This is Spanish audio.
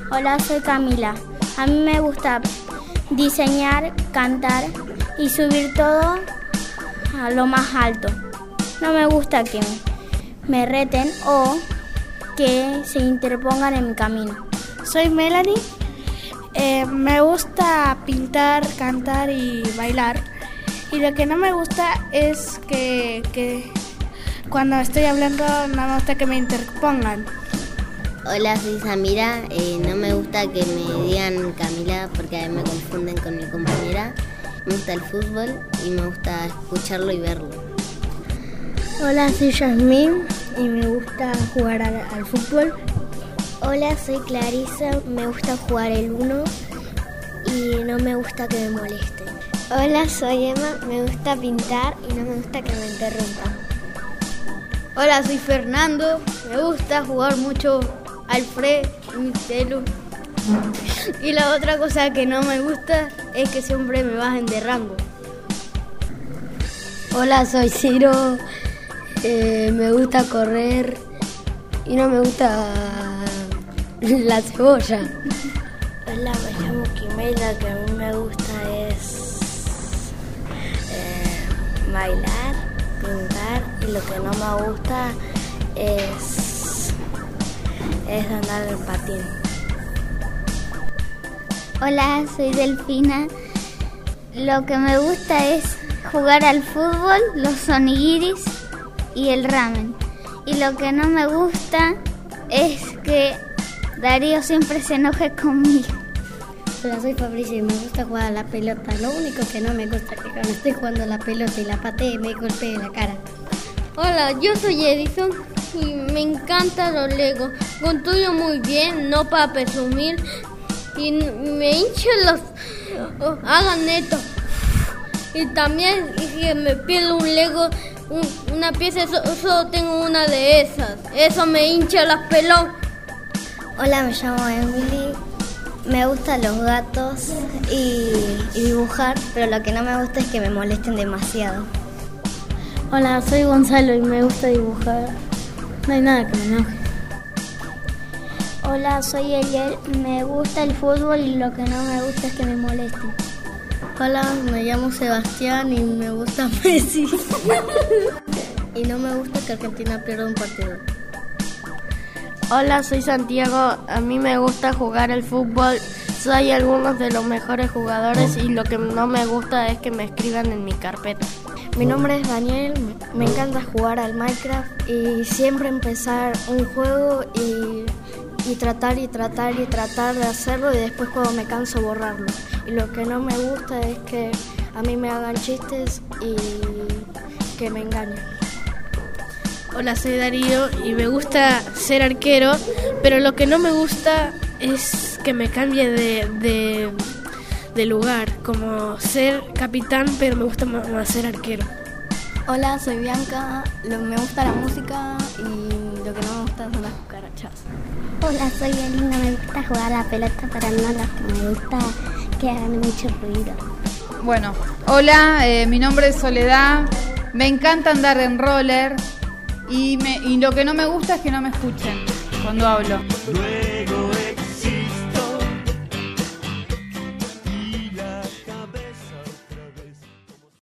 Hola, soy Camila. A mí me gusta diseñar, cantar y subir todo a lo más alto. No me gusta que me reten o que se interpongan en mi camino. Soy Melanie. Me gusta pintar, cantar y bailar. Y lo que no me gusta es que cuando estoy hablando no me gusta que me interpongan. Hola, soy Samira. No me gusta que me digan Camila porque a mí me confunden con mi compañera. Me gusta el fútbol y me gusta escucharlo y verlo. Hola, soy Yasmín y me gusta jugar al fútbol. Hola, soy Clarisa. Me gusta jugar el uno y no me gusta que me molesten. Hola, soy Emma. Me gusta pintar y no me gusta que me interrumpan. Hola, soy Fernando. Me gusta jugar mucho al Fred y mi celu. Y la otra cosa que no me gusta es que siempre me bajen de rango. Hola, soy Ciro. Me gusta correr y no me gusta la cebolla. Hola, me llamo Quimela. Lo que a mí me gusta es bailar, pintar, y lo que no me gusta es andar en patín. Hola, soy Delfina. Lo que me gusta es jugar al fútbol, los onigiris y el ramen. Y lo que no me gusta es que Darío siempre se enoje conmigo. Hola, soy Fabricio y me gusta jugar a la pelota. Lo único que no me gusta es que cuando estoy jugando a la pelota y la patee me golpee la cara. Hola, yo soy Edison y me encantan los Legos. Construyo muy bien, no para presumir. Y me hinchan los... hagan neto. Y también si me pierdo un Lego, una pieza, solo tengo una de esas. Eso me hincha las pelotas. Hola, me llamo Emily. Me gustan los gatos y dibujar, pero lo que no me gusta es que me molesten demasiado. Hola, soy Gonzalo y me gusta dibujar. No hay nada que me enoje. Hola, soy Eliel. Me gusta el fútbol y lo que no me gusta es que me molesten. Hola, me llamo Sebastián y me gusta Messi. Y no me gusta que Argentina pierda un partido. Hola, soy Santiago. A mí me gusta jugar al fútbol. Soy algunos de los mejores jugadores y lo que no me gusta es que me escriban en mi carpeta. Mi nombre es Daniel. Me encanta jugar al Minecraft y siempre empezar un juego y tratar de hacerlo y después cuando me canso borrarlo. Y lo que no me gusta es que a mí me hagan chistes y que me engañen. Hola, soy Darío y me gusta ser arquero, pero lo que no me gusta es que me cambie de lugar, como ser capitán, pero me gusta más ser arquero. Hola, soy Bianca. Me gusta la música y lo que no me gusta son las cucarachas. Hola, soy Elina. Me gusta jugar a la pelota, pero no las que me gusta que hagan mucho ruido. Bueno, hola, mi nombre es Soledad. Me encanta andar en roller y lo que no me gusta es que no me escuchen cuando hablo.